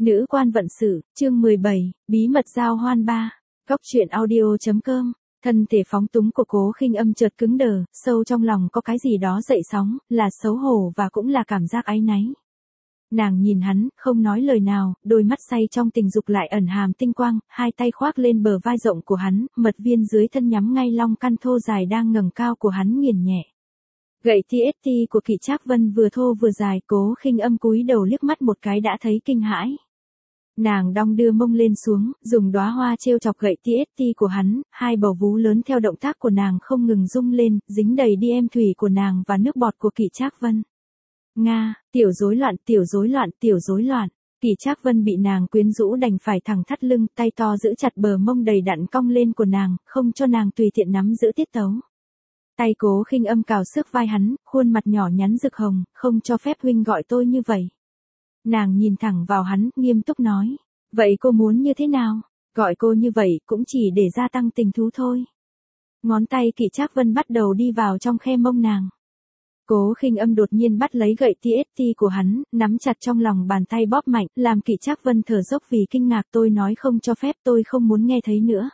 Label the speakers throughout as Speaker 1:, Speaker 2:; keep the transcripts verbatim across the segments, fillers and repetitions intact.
Speaker 1: Nữ quan vận sự, chương mười bảy, bí mật giao hoan ba. Góc truyện audio.com. Thân thể phóng túng của Cố Khinh Âm chợt cứng đờ, sâu trong lòng có cái gì đó dậy sóng, là xấu hổ và cũng là cảm giác áy náy. Nàng nhìn hắn, không nói lời nào, đôi mắt say trong tình dục lại ẩn hàm tinh quang, hai tay khoác lên bờ vai rộng của hắn, mật viên dưới thân nhắm ngay long căn thô dài đang ngẩng cao của hắn nghiền nhẹ. Gậy tê ét tê của Kỷ Trác Vân vừa thô vừa dài, Cố Khinh Âm cúi đầu liếc mắt một cái đã thấy kinh hãi. Nàng đong đưa mông lên xuống, dùng đóa hoa trêu chọc gậy tê ét tê của hắn, hai bầu vú lớn theo động tác của nàng không ngừng rung lên, dính đầy đi em thủy của nàng và nước bọt của Kỷ Trác Vân. Nga, tiểu rối loạn, tiểu rối loạn, tiểu rối loạn. Kỷ Trác Vân bị nàng quyến rũ đành phải thẳng thắt lưng, tay to giữ chặt bờ mông đầy đặn cong lên của nàng, không cho nàng tùy tiện nắm giữ tiết tấu. Tay Cố Khinh Âm cào xước vai hắn, khuôn mặt nhỏ nhắn rực hồng, không cho phép huynh gọi tôi như vậy. Nàng nhìn thẳng vào hắn, nghiêm túc nói. Vậy cô muốn như thế nào? Gọi cô như vậy cũng chỉ để gia tăng tình thú thôi. Ngón tay Kỷ Trác Vân bắt đầu đi vào trong khe mông nàng. Cố Khinh Âm đột nhiên bắt lấy gậy tê ét tê của hắn, nắm chặt trong lòng bàn tay bóp mạnh, làm Kỷ Trác Vân thở dốc vì kinh ngạc. Tôi nói không cho phép, tôi không muốn nghe thấy nữa.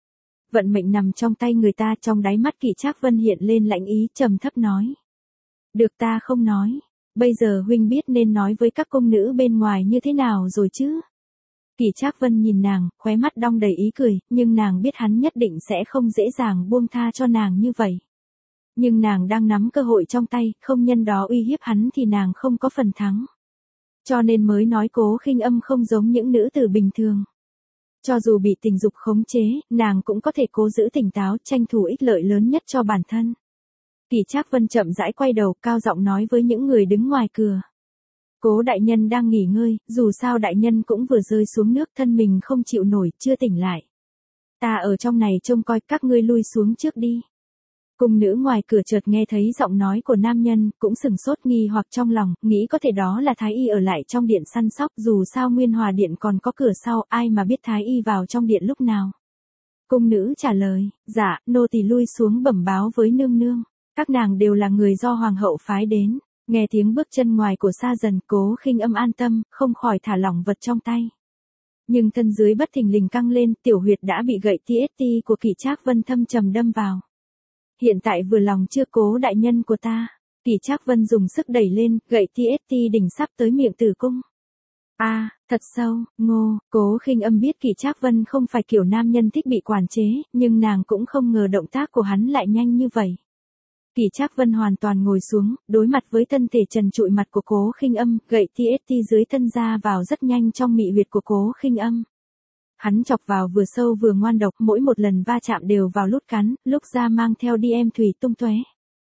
Speaker 1: Vận mệnh nằm trong tay người ta, trong đáy mắt Kỷ Trác Vân hiện lên lạnh ý, trầm thấp nói. Được, ta không nói. Bây giờ huynh biết nên nói với các công nữ bên ngoài như thế nào rồi chứ? Kỷ Trác Vân nhìn nàng, khóe mắt đong đầy ý cười, nhưng nàng biết hắn nhất định sẽ không dễ dàng buông tha cho nàng như vậy. Nhưng nàng đang nắm cơ hội trong tay, không nhân đó uy hiếp hắn thì nàng không có phần thắng. Cho nên mới nói Cố Khinh Âm không giống những nữ tử bình thường. Cho dù bị tình dục khống chế, nàng cũng có thể cố giữ tỉnh táo, tranh thủ ích lợi lớn nhất cho bản thân. Kỷ Trác Vân chậm rãi quay đầu, cao giọng nói với những người đứng ngoài cửa. Cố đại nhân đang nghỉ ngơi, dù sao đại nhân cũng vừa rơi xuống nước, thân mình không chịu nổi, chưa tỉnh lại. Ta ở trong này trông coi, các ngươi lui xuống trước đi. Cung nữ ngoài cửa chợt nghe thấy giọng nói của nam nhân, cũng sửng sốt nghi hoặc trong lòng, nghĩ có thể đó là Thái Y ở lại trong điện săn sóc, dù sao Nguyên Hòa điện còn có cửa sau, ai mà biết Thái Y vào trong điện lúc nào. Cung nữ trả lời, dạ, nô tỳ lui xuống bẩm báo với nương nương. Các nàng đều là người do hoàng hậu phái đến. Nghe tiếng bước chân ngoài của xa dần, Cố Khinh Âm an tâm, không khỏi thả lỏng vật trong tay. Nhưng thân dưới bất thình lình căng lên, tiểu huyệt đã bị gậy tê ét tê của Kỷ Trác Vân thâm trầm đâm vào. Hiện tại vừa lòng chưa Cố đại nhân của ta? Kỷ Trác Vân dùng sức đẩy lên, gậy tê ét tê đỉnh sắp tới miệng tử cung. A, à, thật sâu, ngô. Cố Khinh Âm biết Kỷ Trác Vân không phải kiểu nam nhân thích bị quản chế, nhưng nàng cũng không ngờ động tác của hắn lại nhanh như vậy. Kỷ Trác Vân hoàn toàn ngồi xuống, đối mặt với thân thể trần trụi mặt của Cố Khinh Âm, gậy tê ét tê dưới thân ra vào rất nhanh trong mị huyệt của Cố Khinh Âm. Hắn chọc vào vừa sâu vừa ngoan độc, mỗi một lần va chạm đều vào lút cắn, lúc ra mang theo đi em thủy tung tóe.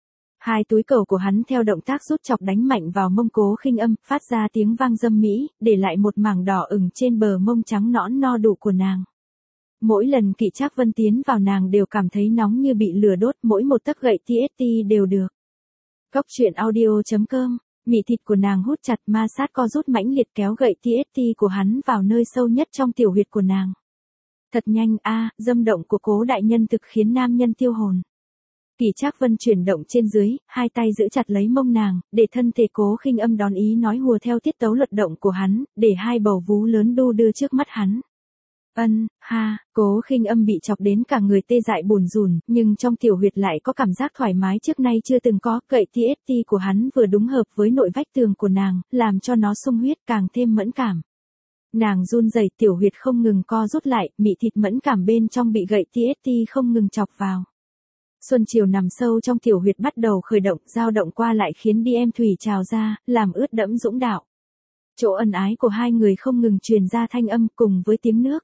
Speaker 1: Hai túi cầu của hắn theo động tác rút chọc đánh mạnh vào mông Cố Khinh Âm, phát ra tiếng vang dâm mỹ, để lại một mảng đỏ ửng trên bờ mông trắng nõn no đủ của nàng. Mỗi lần Kỷ Trác Vân tiến vào nàng đều cảm thấy nóng như bị lửa đốt, mỗi một tấc gậy tê ét tê đều được. Góc truyện audio.com. Mị thịt của nàng hút chặt, ma sát co rút mãnh liệt kéo gậy tê ét tê của hắn vào nơi sâu nhất trong tiểu huyệt của nàng. Thật nhanh a, à, dâm động của Cố đại nhân thực khiến nam nhân tiêu hồn. Kỷ Trác Vân chuyển động trên dưới, hai tay giữ chặt lấy mông nàng, để thân thể Cố Khinh Âm đón ý nói hùa theo tiết tấu luật động của hắn, để hai bầu vú lớn đu đưa trước mắt hắn. Ân, ha, Cố Khinh Âm bị chọc đến cả người tê dại bùn rùn, nhưng trong tiểu huyệt lại có cảm giác thoải mái trước nay chưa từng có. Gậy tê ét tê của hắn vừa đúng hợp với nội vách tường của nàng, làm cho nó sung huyết càng thêm mẫn cảm. Nàng run rẩy, tiểu huyệt không ngừng co rút lại, mị thịt mẫn cảm bên trong bị gậy tê ét tê không ngừng chọc vào. Xuân chiều nằm sâu trong tiểu huyệt bắt đầu khởi động, dao động qua lại khiến đi em thủy trào ra, làm ướt đẫm dũng đạo. Chỗ ân ái của hai người không ngừng truyền ra thanh âm cùng với tiếng nước.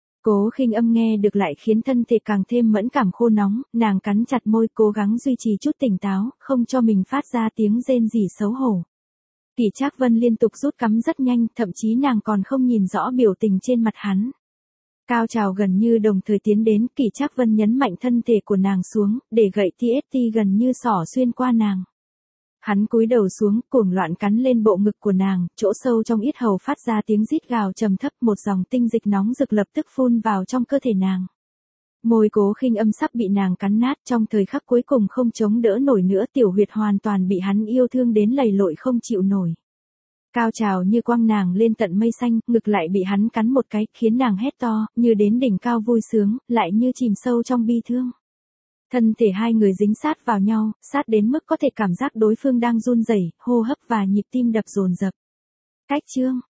Speaker 1: Cố Khinh Âm nghe được lại khiến thân thể càng thêm mẫn cảm khô nóng, nàng cắn chặt môi cố gắng duy trì chút tỉnh táo, không cho mình phát ra tiếng rên rỉ xấu hổ. Kỷ Trác Vân liên tục rút cắm rất nhanh, thậm chí nàng còn không nhìn rõ biểu tình trên mặt hắn. Cao trào gần như đồng thời tiến đến, Kỷ Trác Vân nhấn mạnh thân thể của nàng xuống, để gậy tê ét tê gần như xỏ xuyên qua nàng. Hắn cúi đầu xuống, cuồng loạn cắn lên bộ ngực của nàng, chỗ sâu trong yết hầu phát ra tiếng rít gào trầm thấp, một dòng tinh dịch nóng rực lập tức phun vào trong cơ thể nàng. Môi Cố Khinh Âm sắp bị nàng cắn nát, trong thời khắc cuối cùng không chống đỡ nổi nữa, tiểu huyệt hoàn toàn bị hắn yêu thương đến lầy lội không chịu nổi. Cao trào như quăng nàng lên tận mây xanh, ngực lại bị hắn cắn một cái, khiến nàng hét to, như đến đỉnh cao vui sướng, lại như chìm sâu trong bi thương. Thân thể hai người dính sát vào nhau, sát đến mức có thể cảm giác đối phương đang run rẩy, hô hấp và nhịp tim đập dồn dập. Cách chương